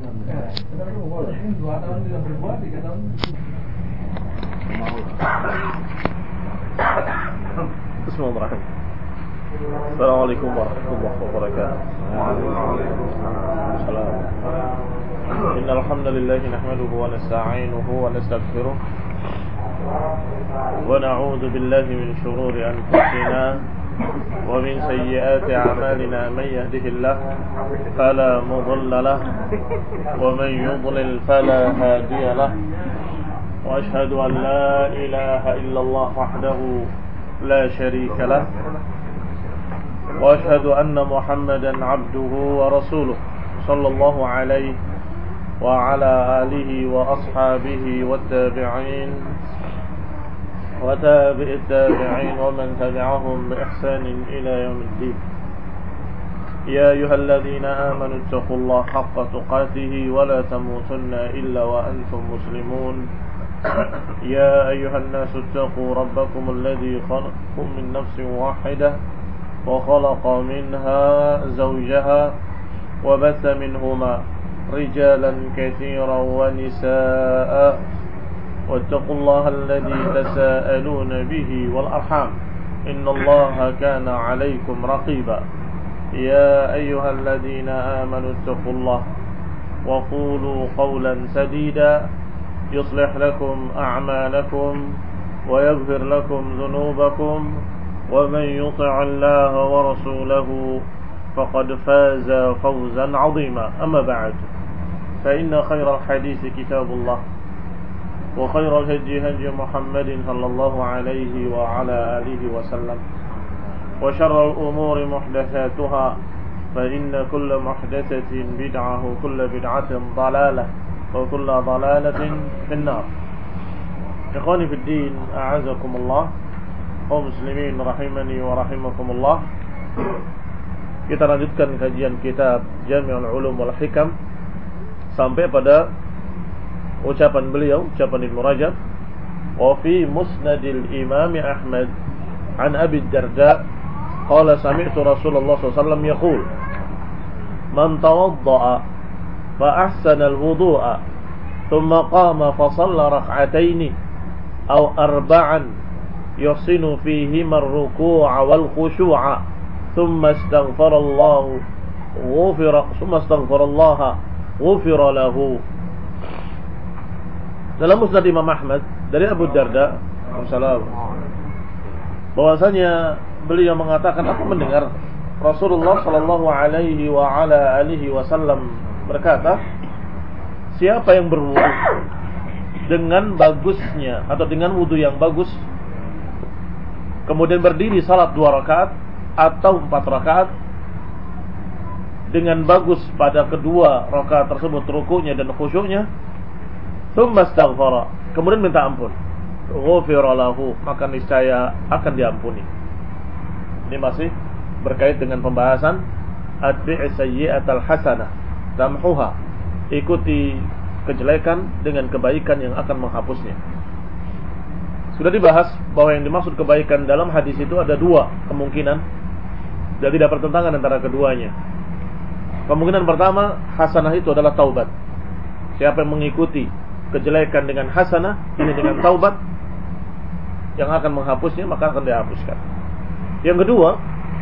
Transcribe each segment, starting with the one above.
Bismillahirrahmanirrahim. Assalamualaikum warahmatullahi wabarakatuh. Innal hamdalillah nahmaduhu wa nasta'inuhu wa nastaghfiruh wa na'udzu billahi min shururi anfusina wa min sayyiati a'malina man yahdihillahu fala mudilla lahu wa man yudlil fala hadiya lahu wa ashhadu an la ilaha illallah wahdahu la sharika lahu wa ashhadu anna Muhammadan 'abduhu wa rasuluh sallallahu alaihi wa ala alihi wa ashabihi wat tabi'in wa tabi'it tabi'in wa man tabi'ahum bi ihsanin ila yaumiddin. Ya ayyuhalladzina amanu taqullaha haqqa tuqatih wa la tamutunna illa wa antum muslimun. Ya ayyuhan nasu taqu rabbakum alladzi khalaqakum min nafsin wahidah wa khalaqa minha zawjaha wa batha minhuma rijalan katsiran wa nisaa'a wattaqullaha alladzi tasaaluna bihi wal arham innallaha kana 'alaykum raqiba. Ya ayyuhalladzina amanu taqullaha wa qulu qawlan sadida yuslih lakum a'malakum wa yaghfir lakum dhunubakum wa man yuti' Allaha wa rasulahu faqad faza fawzan 'azima. Amma ba'd, fa inna khayral hadithi kitabullah wa khayral hadi hadi Muhammadin sallallahu alayhi wa ala alihi wa sallam wa sharral umuri muhdatsatuha fa inna kulla muhdatsatin bid'ah wa kulla bid'atin dalalah wa kulla dalalatin finnar. Ikhwani fid din, a'azakumullah, kaum muslimin rahimani wa rahimakumullah. Kita lanjutkan kajian kitab Jami'ul Ulum wal Hikam sampai pada ucapan beliau, ucapan Ibnu Rajab, wa fi musnadil Imam Ahmad an Abi Darda qala sami'tu Rasulullah sallallahu alaihi wasallam yaqul man tawadda'a فأحسن الوضوء ثم قام فصلى ركعتين أو أربعا يحسن فيهما الركوع والخشوع ثم استغفر الله غفر له. Dalam musnad Imam Ahmad dari Abu Darda bahwasanya beliau mengatakan, aku mendengar Rasulullah sallallahu alaihi wa ala alihi wasallam berkata, siapa yang berwudu dengan bagusnya atau dengan wudu yang bagus, kemudian berdiri salat 2 rakaat atau 4 rakaat dengan bagus pada kedua rakaat tersebut rukunya dan khusyuknya, tsumma astaghfara, kemudian minta ampun, ghufira lahu, maka niscaya akan diampuni. Ini masih berkait dengan pembahasan atbi'is sayyi'atal hasanah tamhuha, ikuti kejelekan dengan kebaikan yang akan menghapusnya. Sudah dibahas bahwa yang dimaksud kebaikan dalam hadis itu ada 2 kemungkinan dan tidak bertentangan antara keduanya. Kemungkinan pertama, hasanah itu adalah taubat. Siapa yang mengikuti kejelekan dengan hasanah, ini dengan taubat yang akan menghapusnya, maka akan dihapuskan. Yang kedua,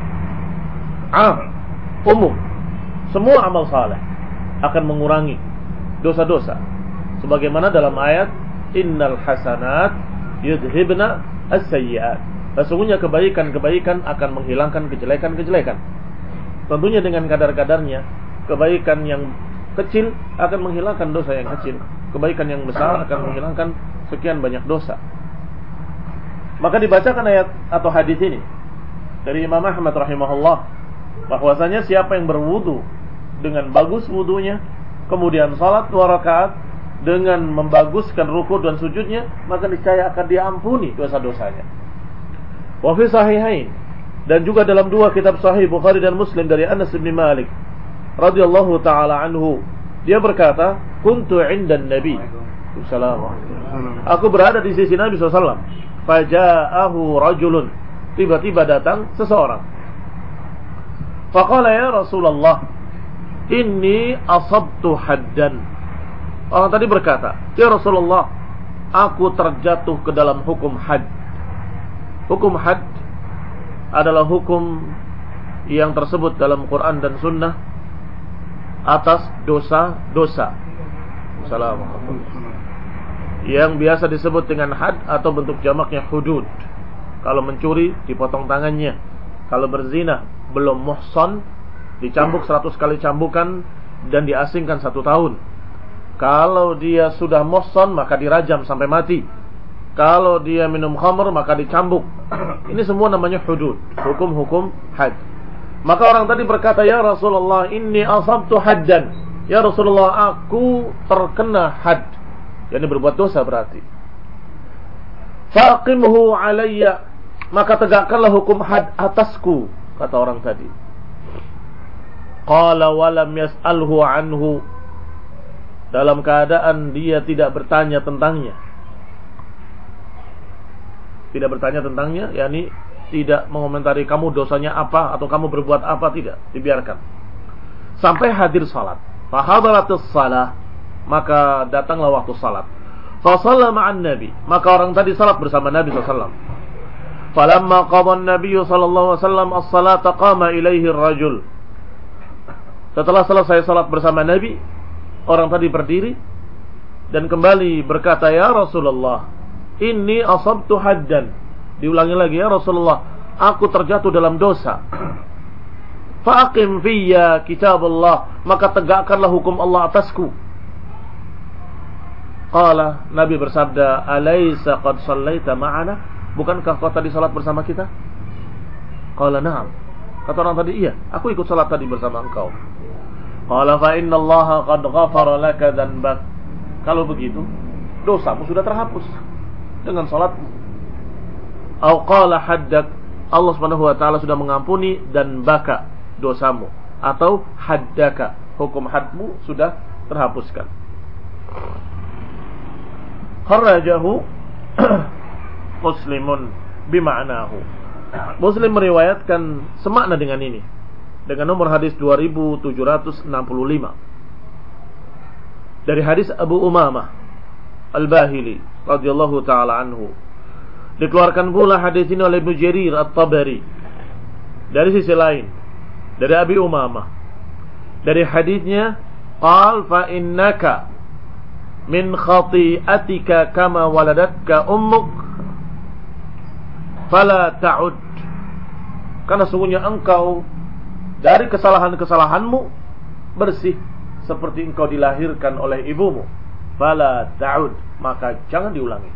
umum, semua amal saleh akan mengurangi dosa-dosa, sebagaimana dalam ayat innal hasanat yudhibna as-sayyi'at, sesungguhnya kebaikan-kebaikan akan menghilangkan kejelekan-kejelekan. Tentunya dengan kadar-kadarnya. Kebaikan yang kecil akan menghilangkan dosa yang kecil, kebaikan yang besar akan menghilangkan sekian banyak dosa. Maka dibacakan ayat atau hadis ini dari Imam Ahmad rahimahullah, bahwasanya siapa yang berwudu dengan bagus wudunya, kemudian salat 2 rakaat dengan membaguskan ruku dan sujudnya, maka niscaya akan diampuni dosa-dosanya. Wa fi sahihain, dan juga dalam 2 kitab sahih Bukhari dan Muslim dari Anas bin Malik radhiyallahu taala anhu, dia berkata, kuntu 'indan Nabi sallallahu, aku berada di sisi Nabi sallallahu alaihi wasallam, faja'ahu rajulun, tiba-tiba datang seseorang. Faqala ya Rasulullah inni asabtu haddan. Orang tadi berkata, ya Rasulullah, aku terjatuh ke dalam hukum had. Hukum had adalah hukum yang tersebut dalam Quran dan Sunnah atas dosa-dosa. Assalamualaikum. Yang biasa disebut dengan had atau bentuk jamaknya hudud. Kalau mencuri dipotong tangannya. Kalau berzina belum muhsan dicambuk 100 kali cambukan dan diasingkan 1 tahun. Kalau dia sudah muhsan maka dirajam sampai mati. Kalau dia minum khamr maka dicambuk. Ini semua namanya hudud, hukum-hukum had. Maka orang tadi berkata, ya Rasulullah, inni asabtu haddan. Ya Rasulullah, aku terkena had. Yani berbuat dosa berarti. Faqimhu alayya, maka tegakkanlah hukum had atasku, kata orang tadi. Qala walam yas'alhu anhu, dalam keadaan dia tidak bertanya tentangnya. Tidak bertanya tentangnya, yakni tidak mengomentari kamu dosanya apa atau kamu berbuat apa, tidak, dibiarkan. Sampai hadir salat. Fa hadaratis salah, maka datanglah waktu salat. Fa shalla ma'an nabi, maka orang tadi salat bersama Nabi sallallahu alaihi wasallam. Falamma qada an-nabiy sallallahu alaihi wasallam as-salata qama ilaihi ar-rajul. Setelah selesai salat bersama Nabi, orang tadi berdiri dan kembali berkata, ya Rasulullah, inni asabtu haddan. Diulangi lagi, ya Rasulullah, aku terjatuh dalam dosa. Faqim fiyya kitabullah, maka tegakkanlah hukum Allah atasku. Qala, Nabi bersabda, alaysa qad shallaita ma'ana, bukankah kau tadi salat bersama kita? Qala na'am, kata orang tadi, iya, aku ikut salat tadi bersama engkau. Qala fa inna Allah qad ghafara laka dhanbak, kalau begitu dosamu sudah terhapus dengan salatmu. Au qala haddak, Allah Subhanahu wa taala sudah mengampuni dan baka dosamu, atau haddaka, hukum hadmu sudah terhapuskan. Kharrajahu Muslimun bima'nahu. Muslim meriwayatkan semakna dengan ini, dengan nomor hadis 2765 dari hadis Abu Umamah Al-Bahili radhiyallahu taala anhu. Dikeluarkan pula hadis ini oleh Ibnu Jarir At-Tabari dari sisi lain, dari Abi Umamah, dari hadisnya, qal fa innaka min khati'atika kama waladatka ummuk fala ta'ud, karena sungguhnya engkau dari kesalahan-kesalahanmu bersih seperti engkau dilahirkan oleh ibumu. Fala ta'ud, maka jangan diulangi.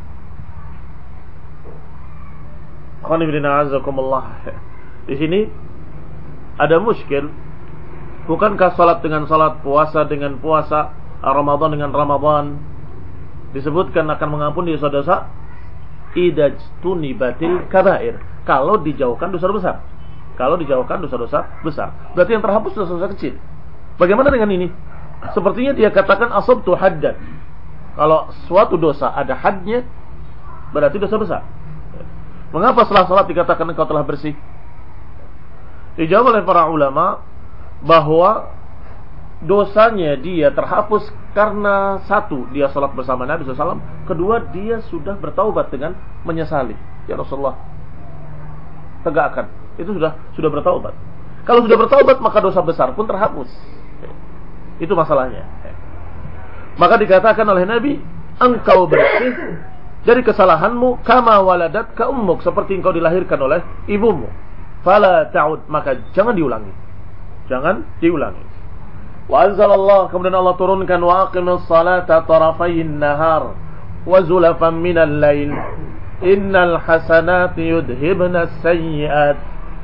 Di sini ada muskil. Bukankah salat dengan salat, puasa dengan puasa, Ramadan dengan Ramadan disebutkan akan mengampuni dosa-dosa? Idajtunibatil kabair, kalau dijauhkan dosa besar. Kalau dijauhkan dosa-dosa besar, berarti yang terhapus dosa-dosa kecil. Bagaimana dengan ini? Sepertinya dia katakan asabtu haddan. Kalau suatu dosa ada hadnya, berarti dosa besar. Mengapa setelah salat dikatakan engkau telah bersih? Dijawab oleh para ulama bahwa dosanya dia terhapus karena satu, dia salat bersama Nabi SAW. Kedua, dia sudah bertaubat dengan menyesali. Ya Rasulullah, tegakkan. Itu sudah bertaubat. Kalau sudah bertaubat, maka dosa besar pun terhapus. Itu masalahnya. Maka dikatakan oleh Nabi, engkau bersih dari kesalahanmu kama waladatka ummuk, seperti engkau dilahirkan oleh ibumu. Fala ta'ud, maka jangan diulangi. Jangan diulangi. Wa anzalallah, kemudian Allah turunkan, wa aqimus salata tarafayn nahar wa zulafan minal lail innal hasanati yudhibnas sayyi'at.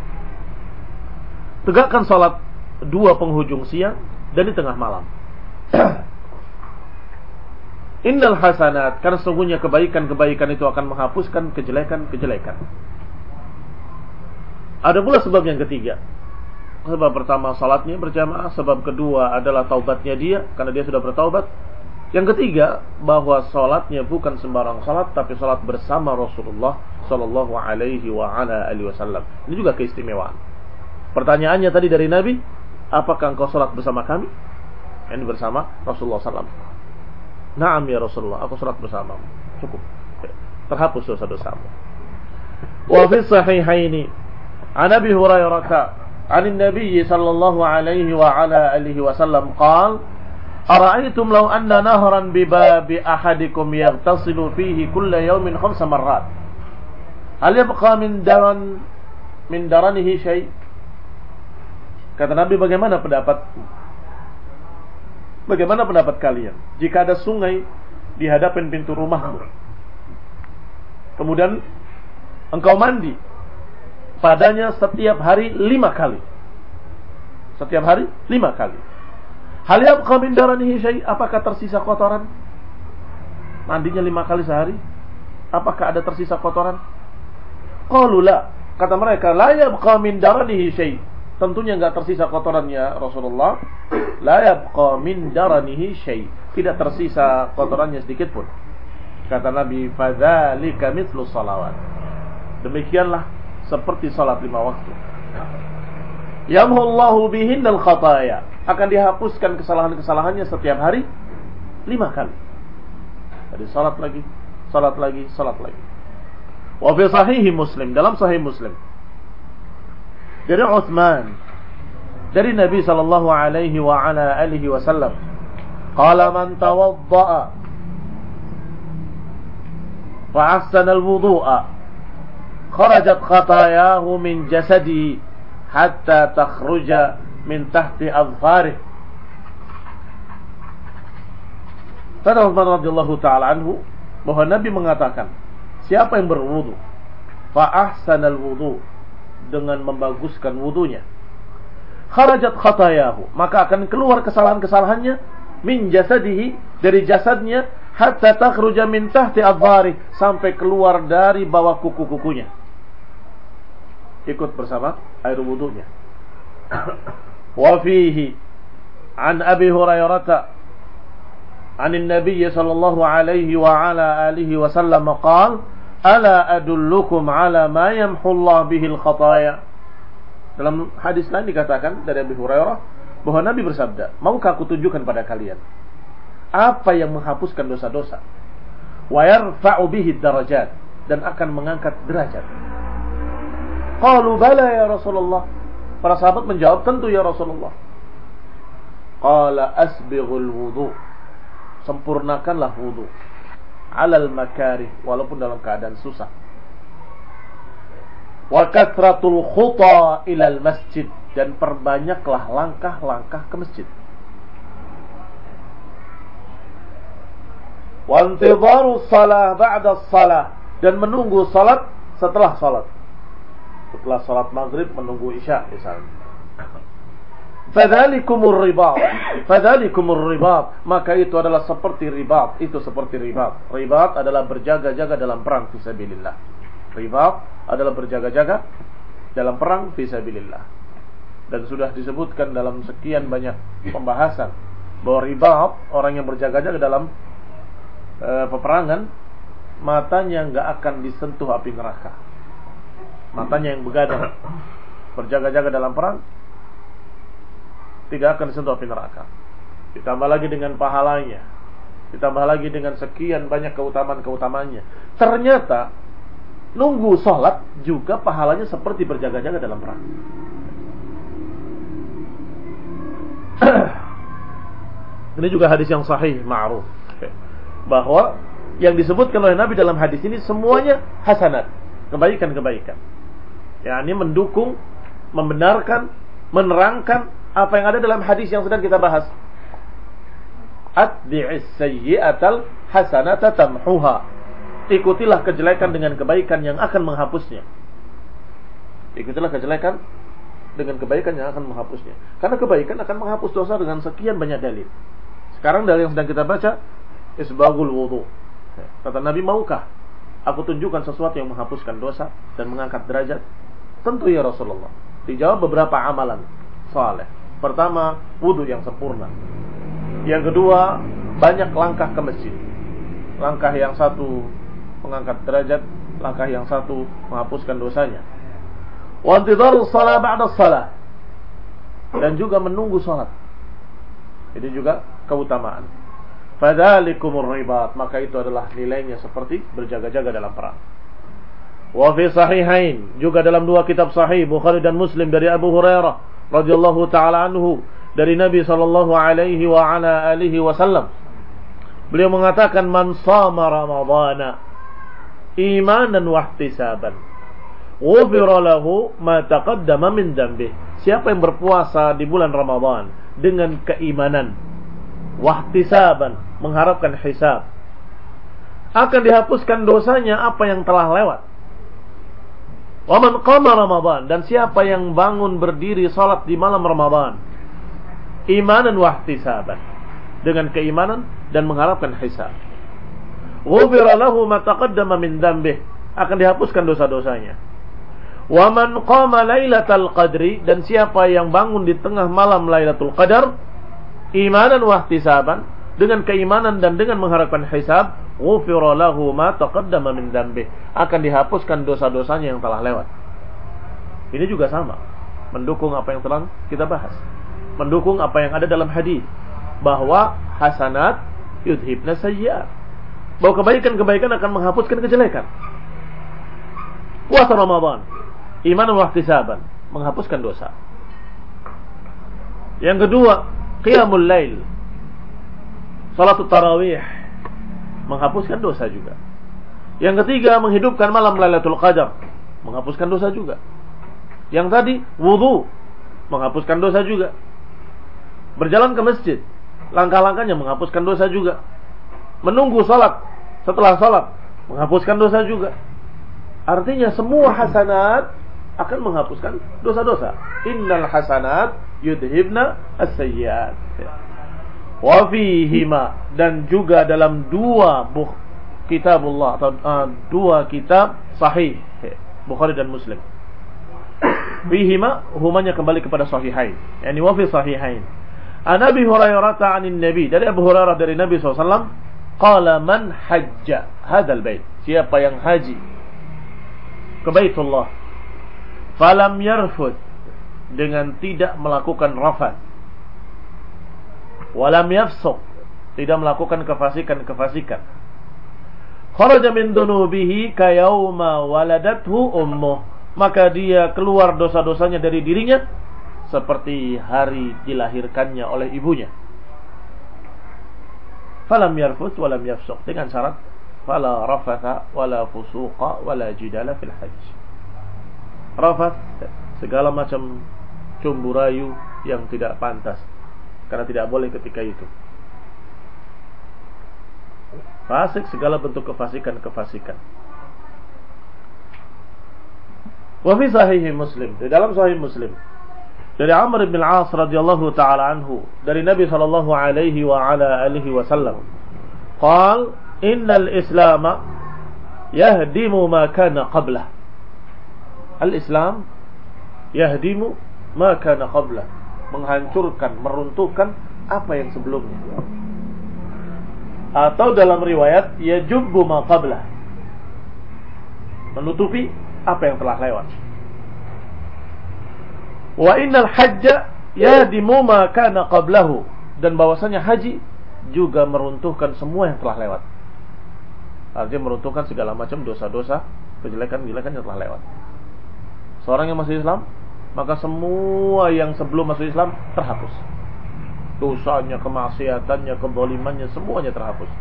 Tegakkan salat 2 penghujung siang dan di tengah malam. Innal hasanat, karena sungguhnya kebaikan-kebaikan itu akan menghapuskan kejelekan-kejelekan. Ada pula sebab yang ketiga. Sebab pertama salatnya berjamaah, sebab kedua adalah taubatnya dia karena dia sudah bertaubat. Yang ketiga, bahwa salatnya bukan sembarang salat, tapi salat bersama Rasulullah sallallahu alaihi wa ala alihi wasallam. Ini juga keistimewaan. Pertanyaannya tadi dari Nabi, apakah engkau salat bersama kami? Ini bersama Rasulullah SAW. Naam ya Rasulullah, aku salat bersamamu. Cukup. Terhapus dosa-dosamu. Wa fi sahihaini an Abi Hurairah an Nabi sallallahu alaihi wa ala alihi wasallam qala ara'aytum law anna nahran bi babi ahadikum yaghtasilu fihi kulla yawmin 5 marrat hal yabqa min daranihi syai'. Kata Nabi, bagaimana pendapat kalian jika ada sungai di hadapan pintu rumahmu, kemudian engkau mandi padanya setiap hari 5 kali. Setiap hari 5 kali. Hal yabqa min daranihi syai', apakah tersisa kotoran? Mandinya 5 kali sehari, apakah ada tersisa kotoran? Qalu la, kata mereka, la yabqa min daranihi syai'. Tentunya enggak tersisa kotorannya Rasulullah. La yabqa min daranihi syai', tidak tersisa kotorannya sedikit pun. Kata Nabi, fadzalika mithlu shalawat. Demikianlah seperti salat 5 waktu. Yamhullahu bihinnal khataya, akan dihapuskan kesalahan-kesalahannya setiap hari 5 kali. Jadi salat lagi, salat lagi, salat lagi. Wa fi sahih Muslim, dalam sahih Muslim, dari Utsman, dari Nabi sallallahu alaihi wa ala alihi wasallam, qala man tawadda'a fa ahsana al-wudu'a kharajat khatayahu min jasadihi hatta takhruja min tahti adfarih. Kata Utsman radhiyallahu taala anhu bahwa Nabi mengatakan, siapa yang berwudu fa ahsana al-wudu', dengan membaguskan wudunya, kharajat khatayahu, maka akan keluar kesalahan-kesalahannya, min jasadihi, dari jasadnya, hatta takhruja min tahti adhari, sampai keluar dari bawah kuku-kukunya, ikut bersama air wudunya. Wa fihi an Abi Hurairah an Nabi sallallahu alaihi wa ala alihi wasallam qala ala adullukum ala ma yamhullah bihil khataya. Dalam hadis lain dikatakan dari Abu Hurairah bahwa Nabi bersabda, maukah aku tunjukkan pada kalian apa yang menghapuskan dosa-dosa, wa yarfa'u bihi darajat, dan akan mengangkat derajat. Qalu bala ya Rasulullah. Para sahabat menjawab, tentu ya Rasulullah. Qala asbighul wudu, sempurnakanlah wudu, alal makarih, walaupun dalam keadaan susah. Wa kathratul khuta ilal masjid, dan perbanyaklah langkah-langkah ke masjid. Wa intidharu shalah ba'da shalah, dan menunggu salat setelah salat. Setelah salat maghrib menunggu isya misalnya. Fadzalikumur ribat, maka itu adalah seperti ribat. Itu seperti ribat. Ribat adalah berjaga-jaga dalam perang fisabilillah. Ribat adalah berjaga-jaga dalam perang fisabilillah. Dan sudah disebutkan dalam sekian banyak pembahasan bahwa ribat, orang yang berjaga-jaga dalam peperangan, matanya enggak akan disentuh api neraka. Matanya yang begadang, berjaga-jaga dalam perang, tidak akan disentuh api neraka. Ditambah lagi dengan pahalanya, ditambah lagi dengan sekian banyak keutamaan-keutamaannya. Ternyata nunggu sholat juga pahalanya seperti berjaga-jaga dalam perang. Ini juga hadis yang sahih ma'ruf, bahwa yang disebutkan oleh Nabi dalam hadis ini semuanya hasanat, kebaikan-kebaikan. yakni mendukung, membenarkan, menerangkan apa yang ada dalam hadis yang sedang kita bahas. Atbi'is sayyi'atal hasanata tamhuha. Ikutilah kejelekan dengan kebaikan yang akan menghapusnya. Ikutilah kejelekan dengan kebaikan yang akan menghapusnya. Karena kebaikan akan menghapus dosa dengan sekian banyak dalil. Sekarang dalil yang sedang kita baca, isbaghul wudu. Kata Nabi, maukah aku tunjukkan sesuatu yang menghapuskan dosa dan mengangkat derajat? Tentu ya Rasulullah. Dijawab beberapa amalan saleh. Pertama, wudu yang sempurna. Yang kedua, banyak langkah ke masjid. Langkah yang satu mengangkat derajat, langkah yang satu menghapuskan dosanya. Wa intidharus shalah ba'da shalah, dan juga menunggu salat. Ini juga keutamaan. Fadzalikumur ribat, maka itu adalah nilainya seperti berjaga-jaga dalam perang. Wa fi sahihain, juga dalam dua kitab sahih Bukhari dan Muslim dari Abu Hurairah radhiyallahu taala anhu dari Nabi sallallahu alaihi wa ala alihi wasallam. Beliau mengatakan, man shama ramadhana imanan wa ihtisaban ghufira lahu ma taqaddama min dhanbihi. Siapa yang berpuasa di bulan Ramadan dengan keimanan wa ihtisaban, mengharapkan hisab, akan dihapuskan dosanya apa yang telah lewat. Wa man qama Ramadan, dan siapa yang bangun berdiri salat di malam Ramadan imanan wa ihtisaban, dengan keimanan dan mengharapkan hisab, ghufira lahu ma taqaddama min dhanbihi, akan dihapuskan dosa-dosanya. Wa man qama lailatal qadri, dan siapa yang bangun di tengah malam Lailatul Qadar imanan wa ihtisaban, dengan keimanan dan dengan mengharapkan hisab, ghufira lahu ma taqaddama min dhanbihi, akan dihapuskan dosa-dosanya yang telah lewat. Ini juga sama, mendukung apa yang telah kita bahas, mendukung apa yang ada dalam hadis bahwa hasanat yudhibna sayyi'at, bahwa kebaikan-kebaikan akan menghapuskan kejelekan. Puasa Ramadan imanan wa ihtisaban, menghapuskan dosa. Yang kedua, qiyamul lail, salatul tarawih, menghapuskan dosa juga. Yang ketiga, menghidupkan malam Lailatul Qadar, menghapuskan dosa juga. Yang tadi, wudu, menghapuskan dosa juga. Berjalan ke masjid, langkah-langkahnya menghapuskan dosa juga. Menunggu salat, setelah salat, menghapuskan dosa juga. Artinya semua hasanat akan menghapuskan dosa-dosa. Innal hasanat yudhibna as-sayyi'at. Wa fihima, dan juga dalam dua kitabullah atau dua kitab sahih Bukhari dan Muslim. Fihima, humanya kembali kepada sahihain, yakni wa fi sahihain. An Abi Hurairah 'anil Nabi, dari Abu Hurairah dari Nabi SAW, qala man hajja hadzal bait, siapa yang haji ke Baitullah, falam yarfud, dengan tidak melakukan rafath, walam yafsuq, tidak melakukan kefasikan, kharaja min dunubihi kayauma waladathu ummuh, maka dia keluar dosa-dosanya dari dirinya seperti hari dilahirkannya oleh ibunya. Falam yarfud walam yafsuq, dengan syarat fala rafatha wala fusuqa wala jidala fil hajj. Rafath, segala macam cumbu rayu yang tidak pantas, karena tidak boleh ketika itu. Fasik, segala bentuk kefasikan. Wa fi sahih Muslim, di dalam sahih Muslim, dari Amr bin Al-As radhiyallahu taala anhu, dari Nabi sallallahu alaihi wa ala alihi wasallam, qala innal islama yahdimu ma kana qablah. Al-Islam yahdimu ma kana qablah, menghancurkan, meruntuhkan apa yang sebelumnya. Atau dalam riwayat yajubbu ma qablah, menutupi apa yang telah lewat. Wa innal hajja yahdimu ma kana qablahu, dan bahwasanya haji juga meruntuhkan semua yang telah lewat. Artinya meruntuhkan segala macam dosa-dosa, kejelekan-kejelekan yang telah lewat. Seorang yang masuk Islam, maka semua yang sebelum masuk Islam terhapus. Dosanya, kemaksiatannya, kezalimannya, semuanya terhapus.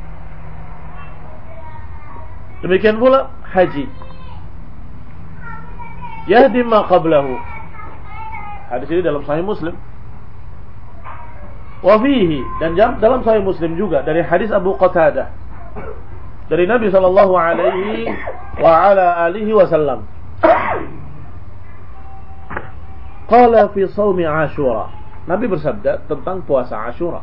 Demikian pula haji, yahdi ma qablahu. Hadis ini dalam Sahih Muslim. Wa fihi, dan dalam Sahih Muslim juga dari hadis Abu Qatadah dari Nabi sallallahu alaihi wa ala alihi wasallam, qala fi shaumi Ashura, Nabi bersabda tentang puasa Ashura,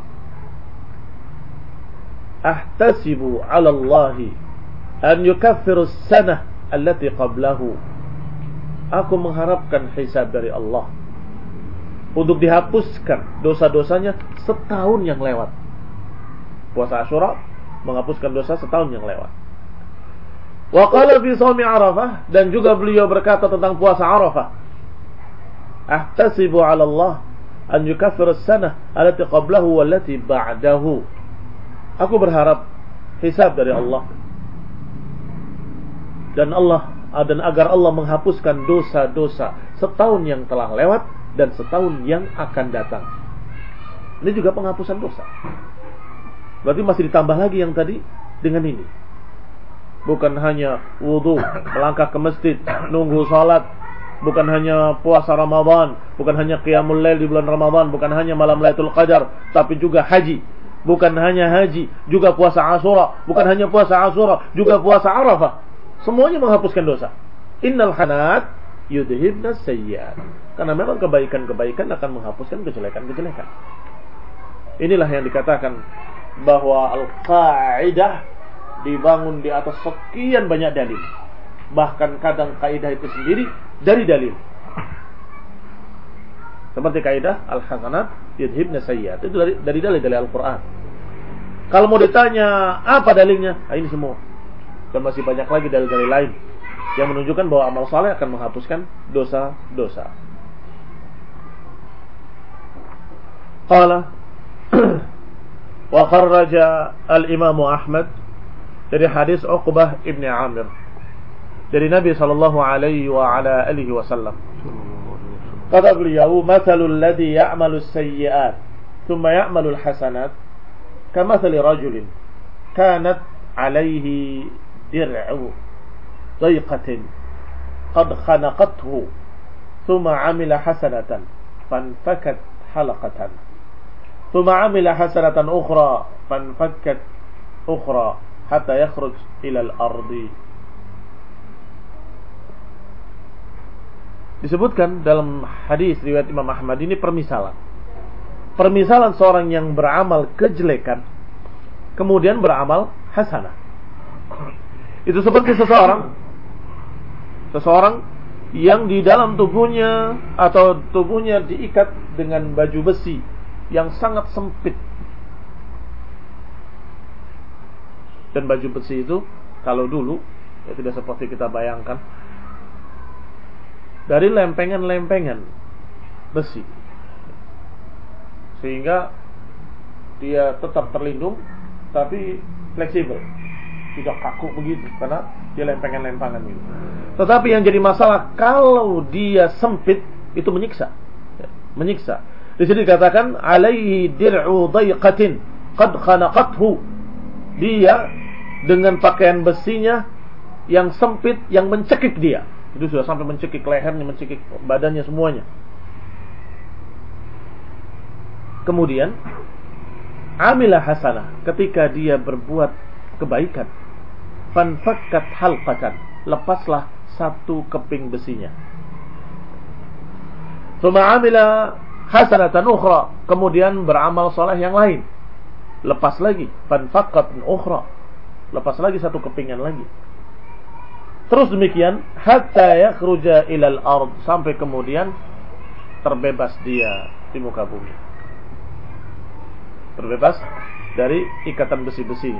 ahtasibu 'ala Allah an yukaffiru as-sanah allati qablahu, aku mengharapkan hisab dari Allah untuk dihapuskan dosa-dosanya setahun yang lewat. Puasa Ashura menghapuskan dosa setahun yang lewat. Wa qala fi shaumi Arafah, dan juga beliau berkata tentang puasa Arafah, ahtasibu 'ala Allah an yukaffir as-sanah allati qablahu wallati ba'dahu. Aku berharap hisab dari Allah dan agar Allah menghapuskan dosa-dosa setahun yang telah lewat dan setahun yang akan datang. Ini juga penghapusan dosa. Berarti masih ditambah lagi yang tadi dengan ini. Bukan hanya wudu, melangkah ke masjid, nunggu salat, bukan hanya puasa Ramadan, bukan hanya qiyamul lail di bulan Ramadan, bukan hanya malam Lailatul Qadar, tapi juga haji. Bukan hanya haji, juga puasa Ashura, bukan hanya puasa Ashura, juga puasa Arafah. Semuanya menghapuskan dosa. Innal hasanat yudhibna sayyi'at. Karena memang kebaikan-kebaikan akan menghapuskan kejelekan-kejelekan. Inilah yang dikatakan bahwa al-qaidah dibangun di atas sekian banyak dalil. Bahkan kadang kaidah itu sendiri dari dalil. Seperti kaidah al-hasanat yudhibna sayyi'at. Itu dari dalil Al-Qur'an. Kalau mau ditanya apa dalilnya? Ini semua. Dan masih banyak lagi dalil-dalil lain yang menunjukkan bahwa amal saleh akan menghapuskan dosa-dosa. Qala wa kharraja al-Imam Ahmad dari hadis Uqbah ibn Amir dari Nabi sallallahu alaihi wa ala alihi wasallam. Kata beliau, "Mathalul ladzi ya'malu as-sayyi'at thumma ya'malu al-hasanat kamathali rajulin kanat 'alaihi dir'u ضيقة قد خنقته ثم عمل حسنة فانفكت حلقة ثم عمل حسنة أخرى فانفكت أخرى حتى يخرج إلى الأرض." Disebutkan dalam hadis riwayat Imam Ahmad ini permisalan seorang yang beramal kejelekan kemudian beramal hasanah. Itu seperti seseorang yang di dalam tubuhnya atau tubuhnya diikat dengan baju besi yang sangat sempit. Dan baju besi itu kalau dulu ya tidak seperti kita bayangkan, dari lempengan-lempengan besi, sehingga dia tetap terlindung tapi fleksibel, tidak kaku begitu karena dia lempengan-lempengan gitu. Tetapi yang jadi masalah kalau dia sempit itu menyiksa. Di sini dikatakan alaihi dir'u dayqatin qad khanaqathu. Dia dengan pakaian besinya yang sempit yang mencekik dia. Itu sudah sampai mencekik lehernya, mencekik badannya semuanya. Kemudian amilah hasanah, ketika dia berbuat kebaikan, fanfakkat halqatan, lepaslah satu keping besinya. Tsumma amila hasanatan ukhra, kemudian beramal saleh yang lain, lepas lagi, fanfakkat ukhra, lepas lagi satu kepingan lagi. Terus demikian hatta yakhruja ilal ard, sampai kemudian terbebas dia di muka bumi, terbebas dari ikatan besi-besinya.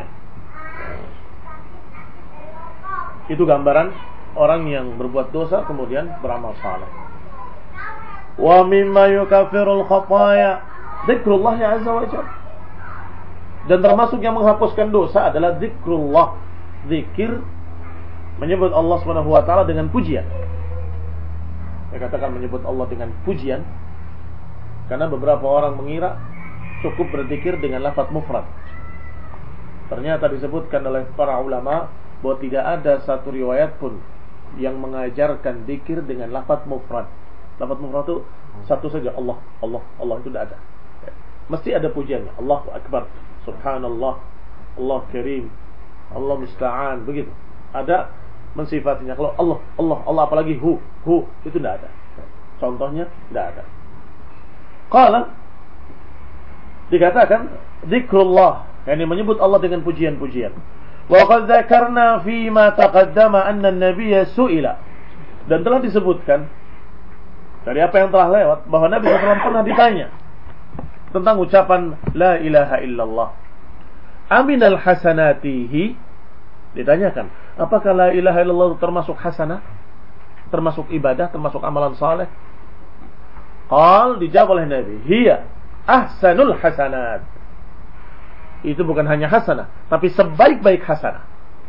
Itu gambaran orang yang berbuat dosa kemudian beramal saleh. Wa mimma yukaffirul khataya dzikrullah azza wa jalla. Dan termasuk yang menghapuskan dosa adalah zikrullah, zikir, menyebut Allah Subhanahu wa taala dengan pujian. Saya katakan menyebut Allah dengan pujian karena beberapa orang mengira cukup berzikir dengan lafaz mufrad. Ternyata disebutkan oleh para ulama bahwa tidak ada satu riwayat pun yang mengajarkan zikir dengan lafaz mufrad. Lafaz mufrad itu satu saja, Allah, Allah, Allah, itu tidak ada. Mesti ada pujiannya. Allahu Akbar, Subhanallah, Allah Karim, Allah Musta'an, begitu. Ada mensifatinya. Kalau Allah, Allah, Allah, apalagi hu, itu tidak ada. Contohnya tidak ada. Qala, dikatakan zikrullah, yakni menyebut Allah dengan pujian-pujian. Wa qad dzakarna fi ma taqaddama anna an-nabiyya su'ila. Dan telah disebutkan dari apa yang telah lewat bahwa Nabi SAW pernah ditanya tentang ucapan la ilaha illallah. Aminal hasanatihi, ditanyakan, apakah la ilaha illallah termasuk hasanah? Termasuk ibadah, termasuk amalan saleh? Qal, dijawab oleh Nabi, hiya ahsanul hasanat. Itu bukan hanya hasanah, tapi sebaik-baik hasanah.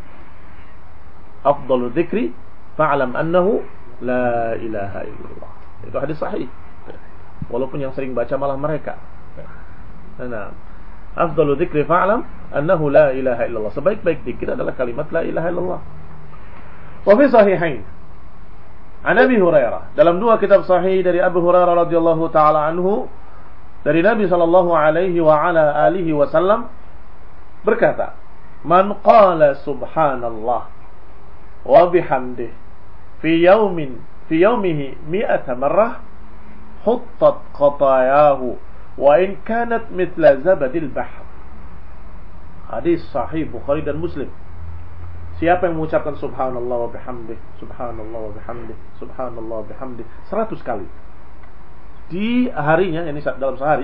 Afdalu dzikri fa'lam annahu la ilaha illallah. Itu hadis sahih. Walaupun yang sering baca malah mereka. Nah, afdalu dzikri fa'lam annahu la ilaha illallah. Sebaik-baik dzikir adalah kalimat la ilaha illallah. Wa fi sahihain an Abi Hurairah, dalam dua kitab sahih dari Abu Hurairah radhiyallahu taala anhu, dari Nabi sallallahu alaihi wa ala alihi wasallam berkata, "Man qala subhanallah wa bihamdihi fi yawmihi mi'ata marrah huttat khatayahu wa in kanat mithla zabadil bahr." Hadis sahih Bukhari dan Muslim. Siapa yang mengucapkan subhanallah wa bihamdih, subhanallah wa bihamdih, subhanallah wa bihamdih 100 kali di harinya, ini dalam sehari,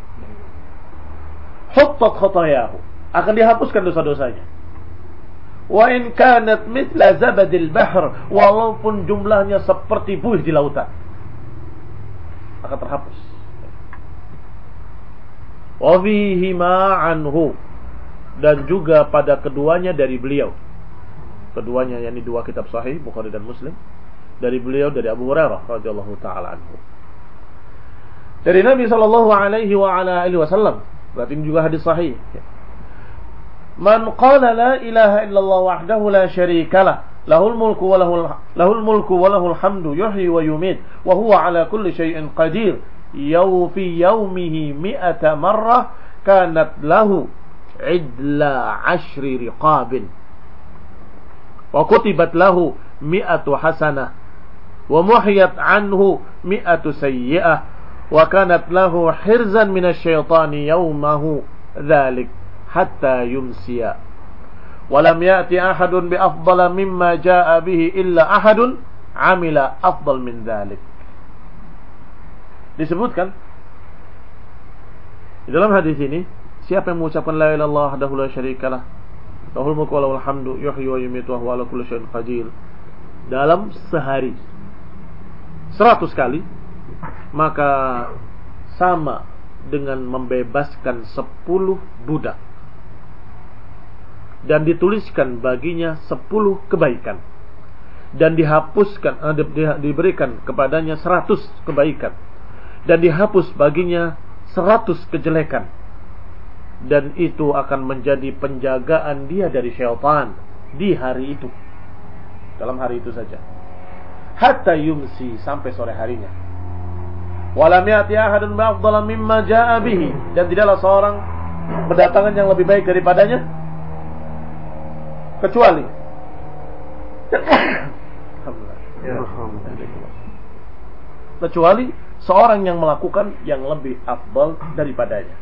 huttat khatayahu, akan dihapuskan dosa-dosanya. Wa in kanat mithla zabadil bahr, walaupun jumlahnya seperti buih di lautan, akan terhapus. Wa fihi ma anhu, dan juga pada keduanya dari beliau. Keduanya, yakni dua kitab sahih Bukhari dan Muslim, dari beliau, dari Abu Hurairah radhiyallahu taala anhu, dari Nabi sallallahu alaihi wa ala alihi wasallam. Berarti ini juga hadis sahih. Man qala la ilaha illallah wahdahu la syarika lah, lahul mulku wa lahul hamdu, yuhyi wa yumiit, wa huwa ala kulli syai'in qadir, fi yawmihi mi'ata marrah kanat lahu idla 10 riqabin, wa kutibat lahu 100 hasanah, wa muhiyat anhu 100 sayyi'ah, wa kanat lahu hirzan minasyaitani yawmahu dhalik hatta yumsiya, wa lam ya'ti ahadun bi afdala mimma jaa'a bihi illa ahadun amila afdal min dhalik. Disebutkan di dalam hadis ini, siapa yang mengucapkan la ilaha illallah wahdahu la syarikalah, lahul mulku wa lahul hamdu, yuhyi wa yumiitu wa huwa ala kulli syai'in qadir, dalam sehari 100 kali, maka sama dengan membebaskan 10 budak, dan dituliskan baginya 10 kebaikan, dan dihapuskan, diberikan kepadanya 100 kebaikan, dan dihapus baginya 100 kejelekan. Dan itu akan menjadi penjagaan dia dari syaitan di hari itu, dalam hari itu saja, hatta yumsi, sampai sore harinya. Walam ya'ti ahadun ba'afdala mimma ja'a bihi, dan tidaklah seorang berdatangan yang lebih baik daripadanya, kecuali seorang yang melakukan yang lebih afdal daripadanya.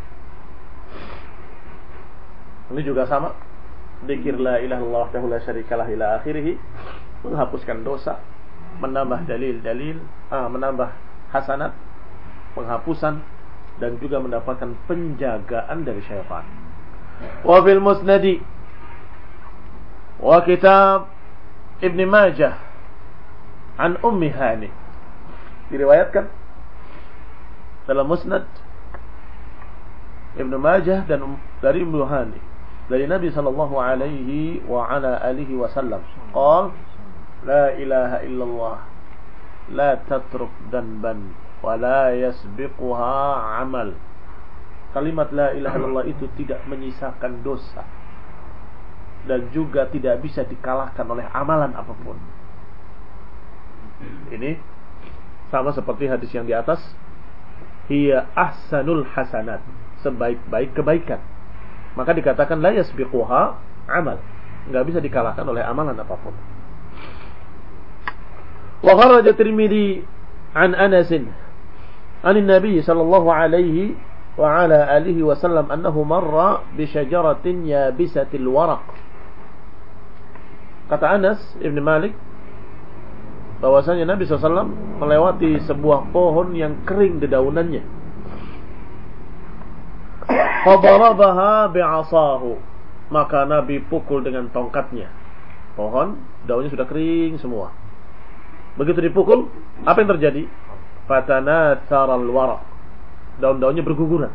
Ini juga sama, dzikir la ilaha illallah wahdahu la syarikalah ila akhirih, menghapuskan dosa, menambah dalil-dalil, menambah hasanat, penghapusan, dan juga mendapatkan penjagaan dari syaitan. Wa fil musnadi wa kitab Ibn Majah an Ummi Hani, diriwayatkan dalam musnad Ibn Majah dan dari Ummu Hani, dari Nabi sallallahu alaihi wa ala alihi wasallam, qala la ilaha illallah la tatruk danban wa la yasbiquha amal. Kalimat la ilaha illallah itu tidak menyisakan dosa, dan juga tidak bisa dikalahkan oleh amalan apapun. Ini sama seperti hadis yang di atas, hiya ahsanul hasanat, sebaik-baik kebaikan. Maka dikatakan la yasbiquha amal, enggak bisa dikalahkan oleh amalan apapun. Wa kharaja Tirmidzi an Anas an Nabi sallallahu alaihi wa ala alihi wasallam annahu marra bi syajaratin yabisatil waraq. Kata Anas Ibn Malik bahwasanya Nabi SAW melewati sebuah pohon yang kering dedaunannya. Fadarabaha bi'asahu, maka Nabi pukul dengan tongkatnya. Pohon daunnya sudah kering semua. Begitu dipukul, apa yang terjadi? fatanathara al-waraq, daun-daunnya berguguran.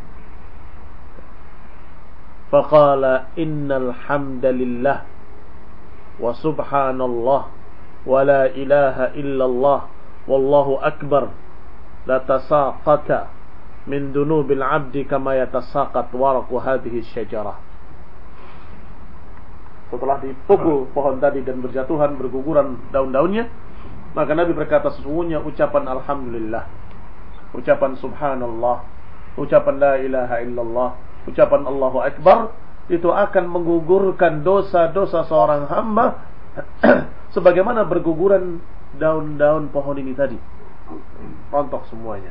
Faqala innal hamdalillah wa subhanallah wa la ilaha illallah wallahu akbar la tasaqata min dunubil abdi kama yatasaqat waraqu hadhihi syajarah. Setelah dipukul pohon tadi dan berjatuhan berguguran daun-daunnya, maka Nabi berkata, sesungguhnya ucapan alhamdulillah, ucapan subhanallah, ucapan la ilaha illallah, ucapan Allahu akbar, itu akan menggugurkan dosa-dosa seorang hamba sebagaimana berguguran daun-daun pohon ini tadi, rontok semuanya.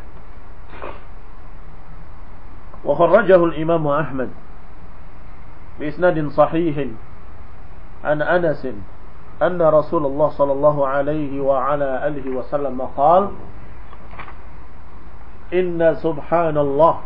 Wa kharrajahu al-Imam Ahmad bi isnadin sahihin an Anas anna Rasulullah sallallahu alaihi wa ala alihi wasallam qala inna subhanallah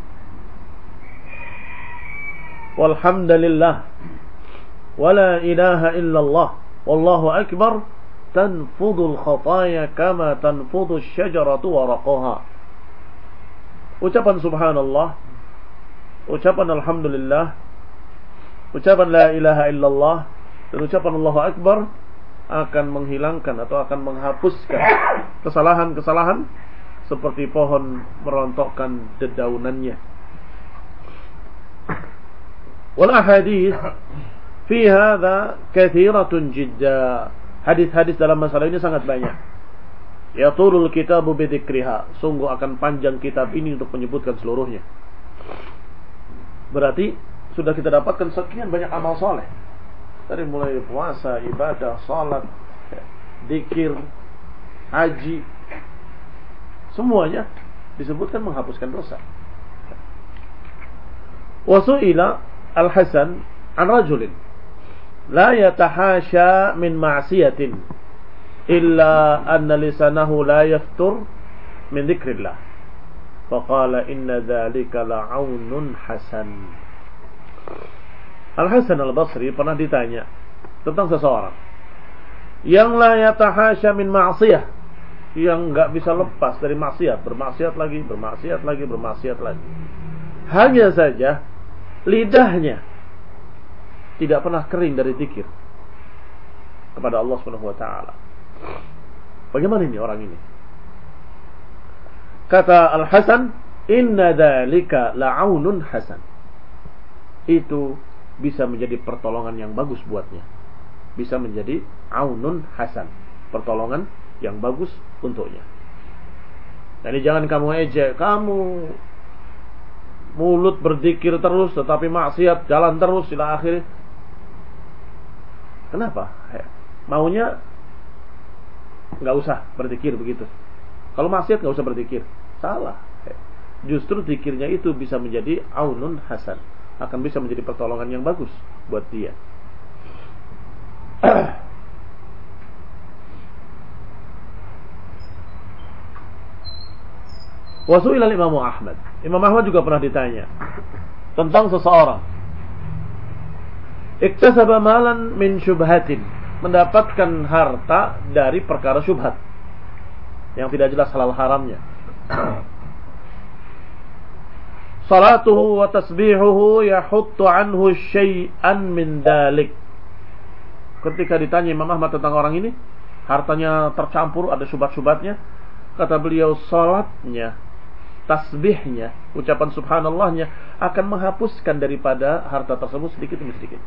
walhamdulillah wa la ilaha illallah wallahu akbar tanfudul khataya kama tanfudu asy-syajaratu waraqaha. Ucapan subhanallah, ucapan alhamdulillah, ucapan la ilaha illallah, dan ucapan Allahu akbar akan menghilangkan atau akan menghapuskan kesalahan-kesalahan seperti pohon merontokkan dedaunannya. Wal ahadits fi hadza katsiratun jidda. Hadis-hadis dalam masalah ini sangat banyak. Yatulul kitabu bi dzikriha. Sungguh akan panjang kitab ini untuk menyebutkan seluruhnya. Berarti sudah kita dapatkan sekian banyak amal soleh. Dari mulai puasa, ibadah, salat, zikir, haji, semuanya disebutkan menghapuskan dosa. Wa su'ila Al-Hasan an rajulin la yatahasha min ma'siyatin illa anna lisanahu la yaftur min dzikrillah. Faqala inna dzalika la'aunun hasan. Al-Hasan Al-Basri pernah ditanya tentang seseorang yang la yatahasha min ma'siyah, yang enggak bisa lepas dari maksiat, bermaksiat lagi, bermaksiat lagi, bermaksiat lagi. Hanya saja lidahnya tidak pernah kering dari zikir kepada Allah Subhanahu wa taala. Bagaimana ini orang ini? Kata Al-Hasan, inna dzalika la'aunun hasan. Itu bisa menjadi pertolongan yang bagus buatnya. Bisa menjadi aunun hasan, pertolongan yang bagus untuknya. Jadi jangan kamu ejek, kamu mulut berzikir terus tetapi maksiat jalan terus ila akhir. Kenapa? Maunya nggak usah berzikir begitu. Kalau maksiat nggak usah berzikir. Salah. Justru zikirnya itu bisa menjadi aunun hasan, akan bisa menjadi pertolongan yang bagus buat dia. Wasu'ila Imam Ahmad. Imam Ahmad juga pernah ditanya tentang seseorang iktasaba malan min syubhatin, mendapatkan harta dari perkara syubhat yang tidak jelas halal haramnya. Salatuhu wa tasbihuhu yahuttu anhu syai'an min dalik. Ketika ditanya Imam Ahmad tentang orang ini, hartanya tercampur, ada syubhat-syubhatnya, kata beliau, salatnya, tasbihnya, ucapan subhanallahnya akan menghapuskan daripada harta tersebut sedikit demi sedikit.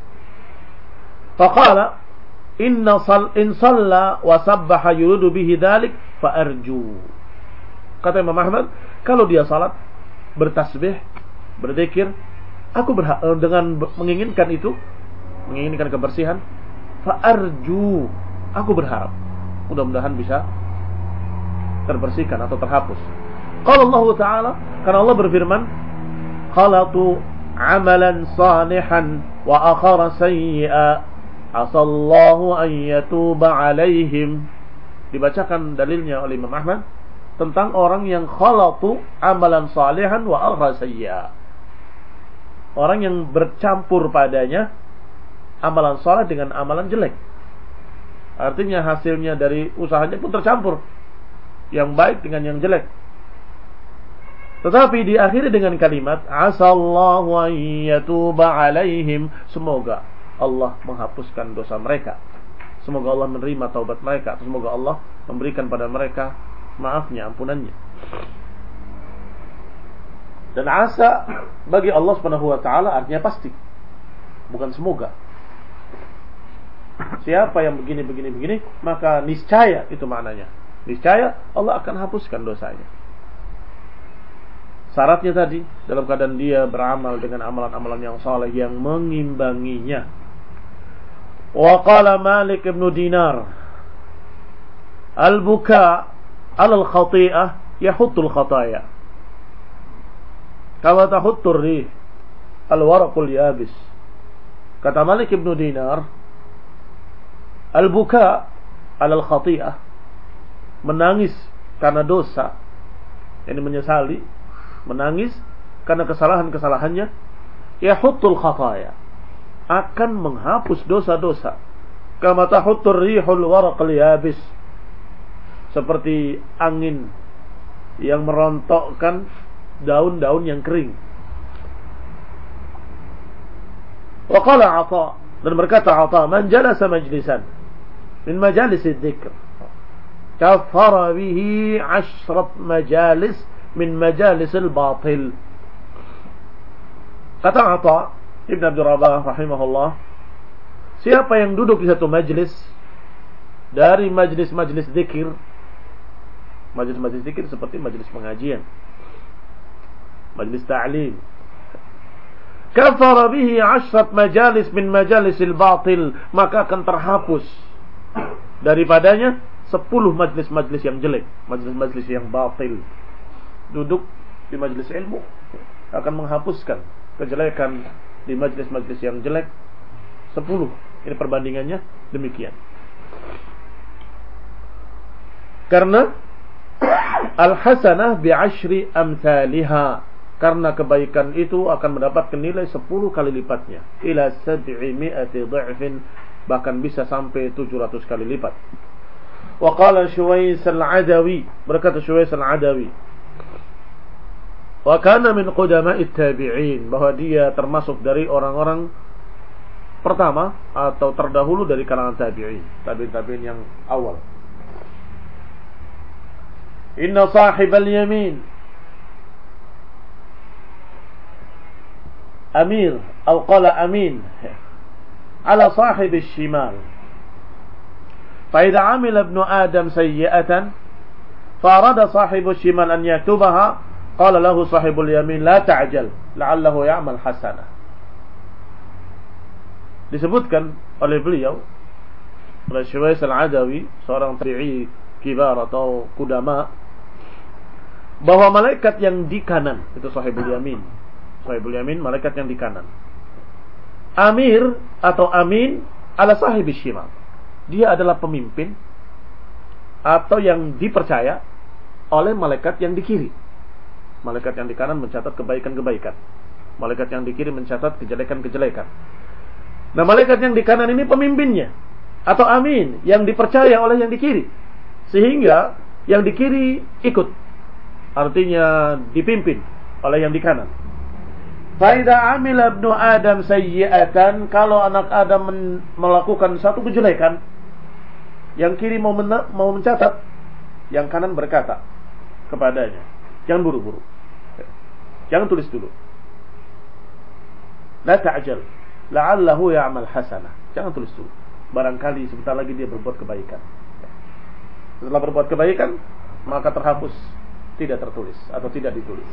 Faqala in salla wa sabbaha yuridu bihi dhalik fa arju. Kata Imam Ahmad, kalau dia salat, bertasbih, berzikir, aku dengan menginginkan itu, menginginkan kebersihan, fa arju, aku berharap mudah-mudahan bisa terbersihkan atau terhapus. Qala Allah Ta'ala, karena Allah berfirman, khalatu amalan salihan wa akhara sayyi'a asallahu an yatuba alaihim. Dibacakan dalilnya oleh Imam Ahmad tentang orang yang khalatu amalan salihan wa akhara sayyi'a, orang yang bercampur padanya amalan saleh dengan amalan jelek. Artinya hasilnya dari usahanya pun tercampur. yang baik dengan yang jelek. Tetapi diakhiri dengan kalimat asallahu an yatuba alaihim, semoga Allah menghapuskan dosa mereka, semoga Allah menerima taubat mereka, semoga Allah memberikan pada mereka maafnya, ampunannya. Dan asa bagi Allah Subhanahu wa taala artinya pasti, bukan semoga. Siapa yang begini, maka niscaya, itu maknanya. Niscaya Allah akan hapuskan dosanya. Syaratnya tadi, dalam keadaan dia beramal dengan amalan-amalan yang saleh yang mengimbanginya. Wa qala Malik ibn Dinar, al-buka 'ala al-khati'ah yahuttul khataya kama tahuttur rih al-waraqul yabis. Kata Malik ibn Dinar, al-buka 'ala al-khati'ah, menangis karena dosa, ini menyesali, menangis karena kesalahan-kesalahannya, yahuttul khataya, akan menghapus dosa-dosa. Kama tahuttur rihul waraqul yabis, seperti angin yang merontokkan daun-daun yang kering. Wa qala Atha, dan berkata Atha, man jalasa majlisan min majalisid dzikr kafara bihi 10 majalis min majalisil batil. Kata Atha Ibn Abdul Rabah rahimahullah, siapa yang duduk di satu majlis dari majlis-majlis zikir, majlis-majlis zikir seperti majlis pengajian, majlis ta'lim, kafara bihi 10 majalis min majalisil batil, maka akan terhapus daripadanya 10 majlis-majlis yang jelek, majlis-majlis yang batil. Duduk di majlis ilmu akan menghapuskan kejelekan di majlis-majlis yang jelek 10. Ini perbandingannya demikian. Karena al-hasanah bi'ashri amthaliha, karena kebaikan itu akan mendapatkan nilai 10 kali lipatnya, ila 700 dha'fin, bahkan bisa sampai 700 kali lipat. Wa qala Shuwais al-Adawi, berkata Shuwais al-Adawi, wa kana min qudama'it tabi'in, bahwa dia termasuk dari orang-orang pertama atau terdahulu dari kalangan tabi'in, tabi'in yang awal. Inna sahibal yamin amir, atau qala amin ala sahibish shimal, fa idza amila ibnu adam sayyi'atan fa arada sahibush shimal an yaktubaha qala lahu sahibul yamin la ta'jal la'allahu ya'mal hasanah. Disebutkan oleh beliau, oleh Shuwais al-Adawi, seorang tabi'i kibar atau kudama, bahwa malaikat yang di kanan itu sahibul yamin. Sahibul yamin, malaikat yang di kanan. Amir atau amin ala sahibis shimal, dia adalah pemimpin atau yang dipercaya oleh malaikat yang di kiri. Malaikat yang di kanan mencatat kebaikan-kebaikan, malaikat yang di kiri mencatat kejelekan-kejelekan. Nah, malaikat yang di kanan ini pemimpinnya atau amin, yang dipercaya oleh yang di kiri, sehingga yang di kiri ikut, artinya dipimpin oleh yang di kanan. Faida amila ibnu Adam sayyi'atan, kalau anak Adam melakukan satu kejelekan, yang kiri mau mencatat, yang kanan berkata kepadanya, jangan buru-buru, jangan tulis dulu, la ta'jal la'allahu ya'mal hasanah, jangan tulis dulu, barangkali sebentar lagi dia berbuat kebaikan. Setelah berbuat kebaikan, maka terhapus, tidak tertulis atau tidak ditulis.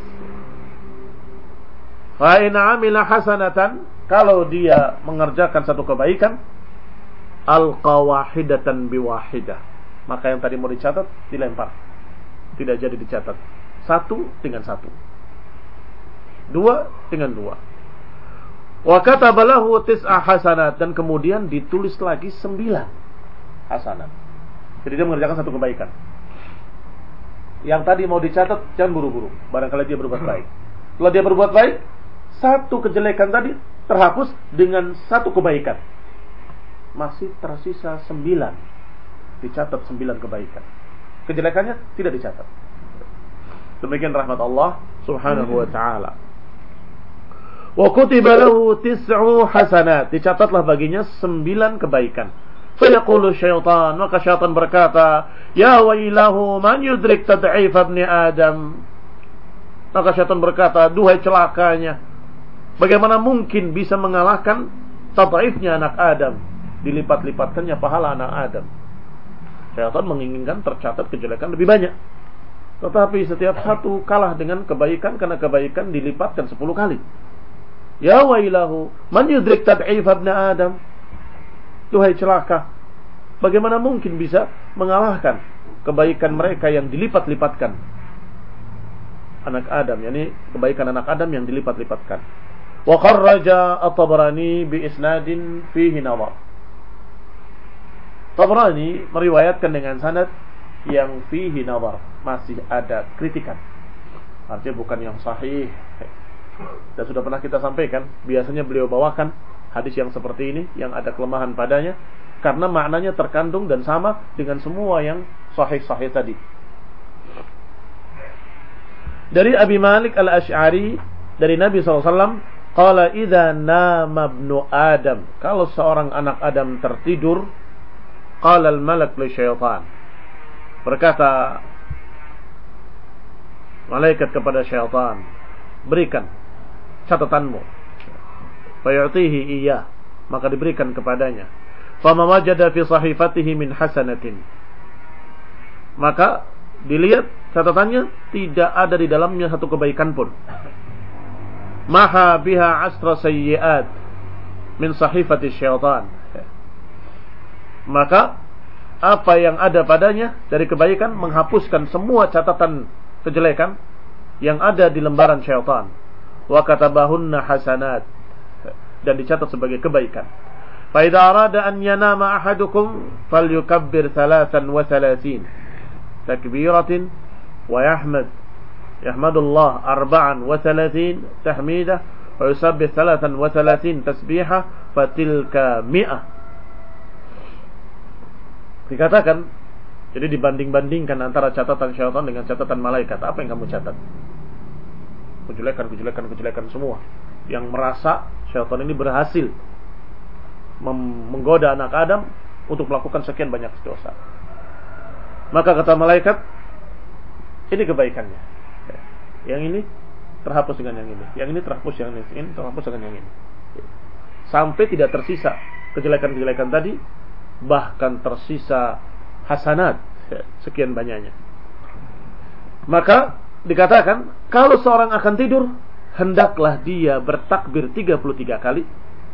Fa in amila hasanatan, kalau dia mengerjakan satu kebaikan, alqa wahidatan biwahidah, maka yang tadi mau dicatat dilempar, tidak jadi dicatat. Satu dengan satu, dua dengan dua. Wa kataba lahu 9 hasanat, dan kemudian ditulis lagi 9 hasanat. Jadi dia mengerjakan satu kebaikan. Yang tadi mau dicatat, jangan buru-buru, barangkali dia berbuat baik. Kalau dia berbuat baik, satu kejelekan tadi terhapus dengan satu kebaikan, masih tersisa 9, dicatat 9 kebaikan. kejelekannya tidak dicatat. Demikian rahmat Allah subhanahu wa ta'ala. Wa kutiba lahu 9 hasanat, dicatatlah baginya 9 kebaikan. Fayaqulu syaitan, maka syaitan berkata, ya wailahu man yudrik tad'if ibni Adam. Maka syaitan berkata, duhai celakanya, bagaimana mungkin bisa mengalahkan tad'ifnya anak Adam, dilipat-lipatkannya pahala anak Adam. Syaitan menginginkan tercatat kejelekan lebih banyak, tetapi setiap satu kalah dengan kebaikan, karena kebaikan dilipatkan 10 kali. Ya wailahu man yudrik tad'if ibni Adam, duhai celaka, bagaimana mungkin bisa mengalahkan kebaikan mereka yang dilipat-lipatkan anak Adam, yakni kebaikan anak Adam yang dilipat-lipatkan. Wa kharraja at-Tabrani bi isnadin fihi nawar. Tabrani meriwayatkan dengan sanad yang fihi nawar, masih ada kritikan. Artinya bukan yang sahih. Dan sudah pernah kita sampaikan, biasanya beliau bawakan hadis yang seperti ini yang ada kelemahan padanya karena maknanya terkandung dan sama dengan semua yang sahih-sahih tadi. Dari Abi Malik Al-Asy'ari dari Nabi SAW, qala idza nama ibnu Adam, kalau seorang anak Adam tertidur, qala al-malak li syaitan, berkata malaikat kepada syaitan, berikan catatanmu. Fayu'tihi iyyah, maka diberikan kepadanya. Fama wajada fi sahifatihi min hasanatin, maka dilihat catatannya, tidak ada di dalamnya satu kebaikan pun. Maha biha asra sayyi'at min sahifati syaitan, maka apa yang ada padanya dari kebaikan menghapuskan semua catatan kejelekan yang ada di lembaran syaitan. Wa katabahunna hasanat, dan dicatat sebagai kebaikan. Fa idza arada an yanama ahadukum falyukabbir 33 takbiratin wa yahmadullah 34 tahmidah wa yusabbih 33 tasbihah fatilka 100. Dikatakan, jadi dibanding-bandingkan antara catatan syaitan dengan catatan malaikat. Apa yang kamu catat? Kejelekan semua. Yang merasa syaitan ini berhasil menggoda anak Adam untuk melakukan sekian banyak dosa. Maka kata malaikat, ini kebaikannya. Yang ini terhapus dengan yang ini. Yang ini terhapus dengan yang ini, terhapus dengan yang ini. Sampai tidak tersisa kejelekan-kejelekan tadi, bahkan tersisa hasanat sekian banyaknya. Maka dikatakan, kalau seorang akan tidur, hendaklah dia bertakbir 33 kali,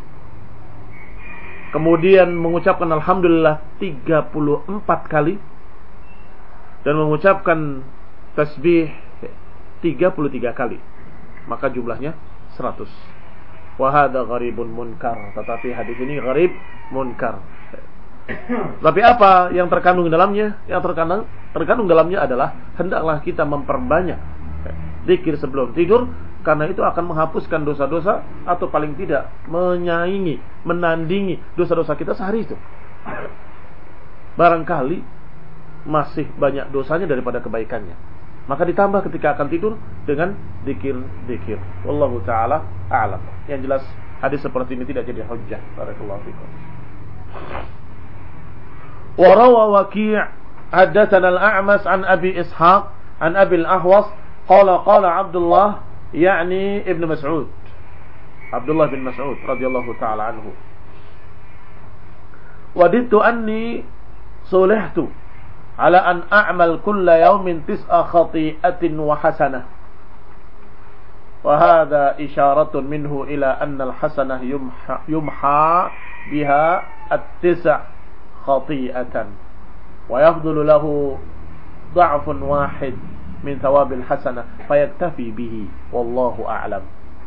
kemudian mengucapkan alhamdulillah 34 kali, dan mengucapkan tasbih 33 kali, maka jumlahnya 100. Wa hadza gharibun munkar, tetapi hadis ini gharib munkar. Tapi apa yang terkandung dalamnya? Yang terkandung dalamnya adalah hendaklah kita memperbanyak zikir sebelum tidur, karena itu akan menghapuskan dosa-dosa, atau paling tidak menandingi dosa-dosa kita sehari itu. Barangkali masih banyak dosanya daripada kebaikannya, maka ditambah ketika akan tidur dengan zikir. Wallahu taala a'lam. Yang jelas hadis seperti ini tidak jadi hujjah. Barakallahu fikum. Wa rawa Waki' haddatsana al-A'mas an Abi Ishaq an Abi al-Ahwas qala Abdullah, yakni Ibn Mas'ud, Abdullah bin Mas'ud radhiyallahu ta'ala anhu, wadidtu anni sulihtu ala an a'mal kulla yawmin 9 khati'atin wa hasanah, wa hadha isyaratun minhu ila anna al-hasanah yumha biha at-9 khati'atan wa yafdulu lahu dha'fun wahid min thawabil hasanah fayaktafi bihi wallahu a'lam.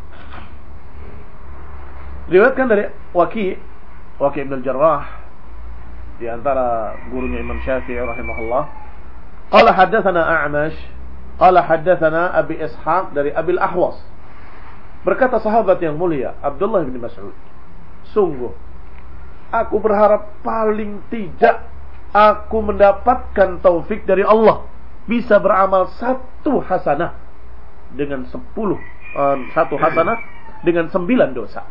Riwayatkan dari Waki' bin al-Jarrah, di antara gurunya Imam Syafi'i rahimahullah, qala haddatsana A'mash qala haddatsana Abi Ishaq dari Abi al-Ahwas, berkata sahabat yang mulia Abdullah bin Mas'ud, sungguh aku berharap paling tidak aku mendapatkan taufik dari Allah, bisa beramal satu hasanah dengan 10, satu hasanah dengan 9 dosa.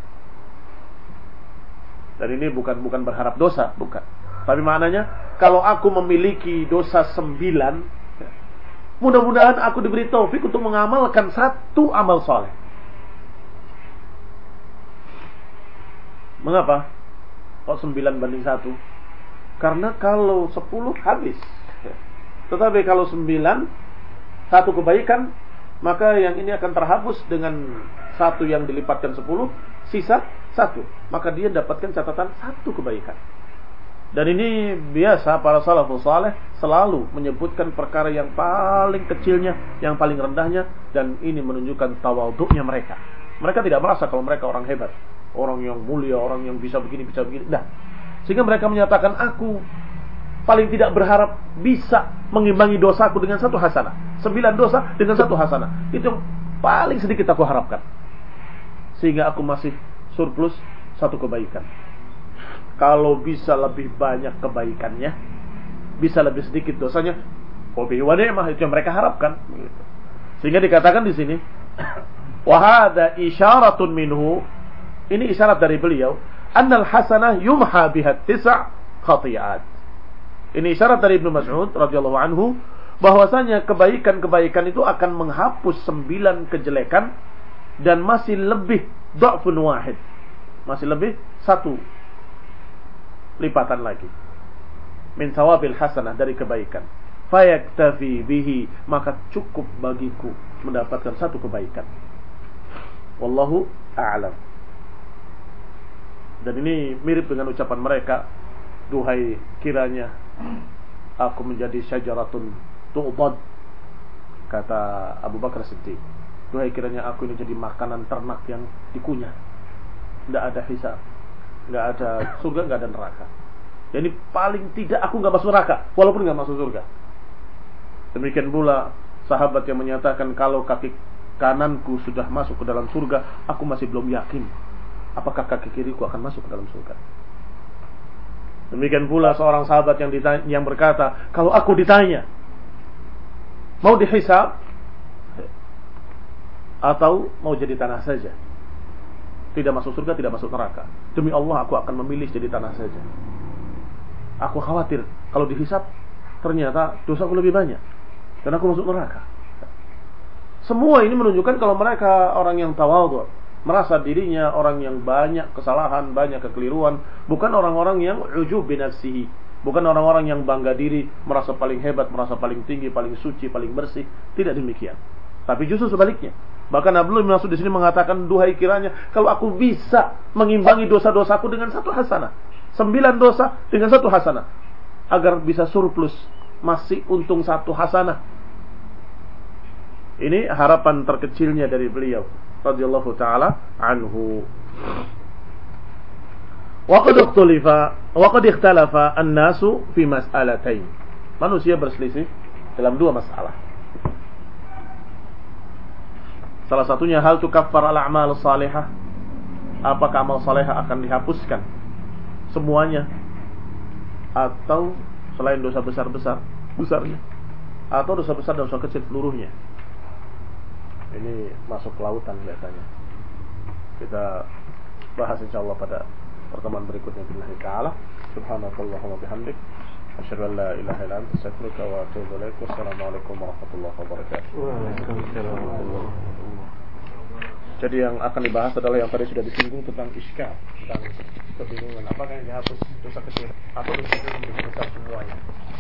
Dan ini bukan berharap dosa, bukan. Tapi maknanya, kalau aku memiliki dosa 9, mudah-mudahan aku diberi taufik untuk mengamalkan satu amal soleh. Mengapa? Kok 9 banding 1? Karena kalau 10 habis. Tetapi kalau 9, satu kebaikan, maka yang ini akan terhapus dengan satu yang dilipatkan 10, sisa 1. Maka dia dapatkan catatan 1 kebaikan. Dan ini biasa para salafus saleh selalu menyebutkan perkara yang paling kecilnya, yang paling rendahnya, dan ini menunjukkan tawadhu'nya mereka. Mereka tidak merasa kalau mereka orang hebat, orang yang mulia, orang yang bisa begini, bisa begini. Nah, sehingga mereka menyatakan, aku paling tidak berharap bisa mengimbangi dosaku dengan 1 hasanah. 9 dosa dengan 1 hasanah. Itu yang paling sedikit aku harapkan. Sehingga aku masih surplus 1 kebaikan. Kalau bisa lebih banyak kebaikannya, bisa lebih sedikit dosanya, wabihi wa ni'mah, itu yang mereka harapkan. Sehingga dikatakan di sini, wa hadza isyaratun minhu, ini isyarat dari beliau, annal hasanah yumha biha 9 khati'at. Ini isyarat dari Ibnu Mas'ud radhiyallahu anhu, bahwasanya kebaikan-kebaikan itu akan menghapus 9 kejelekan, dan masih lebih dha'fun wahid, masih lebih 1 lipatan lagi min thawabil hasanah, dari kebaikan. Fayaktafi bihi, maka cukup bagiku mendapatkan 1 kebaikan. Wallahu a'lam. Dan ini mirip dengan ucapan mereka, duhai kiranya aku menjadi syajaratun tu'bad, kata Abu Bakar Siddiq. Duhai kiranya aku ini jadi makanan ternak yang dikunyah, tidak ada hisab, nggak ada surga, nggak ada neraka. Jadi paling tidak aku nggak masuk neraka, walaupun nggak masuk surga. Demikian pula sahabat yang menyatakan, kalau kaki kananku sudah masuk ke dalam surga, aku masih belum yakin apakah kaki kiriku akan masuk ke dalam surga. Demikian pula seorang sahabat yang berkata, kalau aku ditanya mau dihisab atau mau jadi tanah saja, tidak masuk surga, tidak masuk neraka, demi Allah aku akan memilih jadi tanah saja. Aku khawatir kalau dihisab ternyata dosaku lebih banyak dan aku masuk neraka. Semua ini menunjukkan kalau mereka orang yang tawadhu, merasa dirinya orang yang banyak kesalahan, banyak kekeliruan, bukan orang-orang yang ujub binafsihi, bukan orang-orang yang bangga diri, merasa paling hebat, merasa paling tinggi, paling suci, paling bersih. Tidak demikian. Tapi justru sebaliknya. Bahkan Abdullah bin Mas'ud di sini mengatakan, duhai kiranya kalau aku bisa mengimbangi dosa-dosaku dengan 1 hasanah, 9 dosa dengan 1 hasanah, agar bisa surplus, masih untung 1 hasanah. Ini harapan terkecilnya dari beliau radhiyallahu taala anhu. Wa qad ikhtalafa an-nasu fi mas'alatain. Manusia berselisih dalam 2 masalah. Salah satunya, hal tukaffar al-a'mal salihah, apakah amal salihah akan dihapuskan semuanya, atau selain dosa besarnya, atau dosa besar dan dosa kecil seluruhnya. Ini masuk lautan biasanya. Kita bahas insyaallah pada pertemuan berikutnya billahi ta'ala. Subhanakallahumma bihamdik, asyhadu an la ilaha illa anta, astaghfiruka wa atubu ilaik. Wassalamualaikum warahmatullahi wabarakatuh. Waalaikumsalam warahmatullahi wabarakatuh. Jadi yang akan dibahas adalah yang tadi sudah disinggung tentang iskal, tentang kebingungan apakah yang dihapus dosa kecil atau dosa kecil menjadi besar semuanya.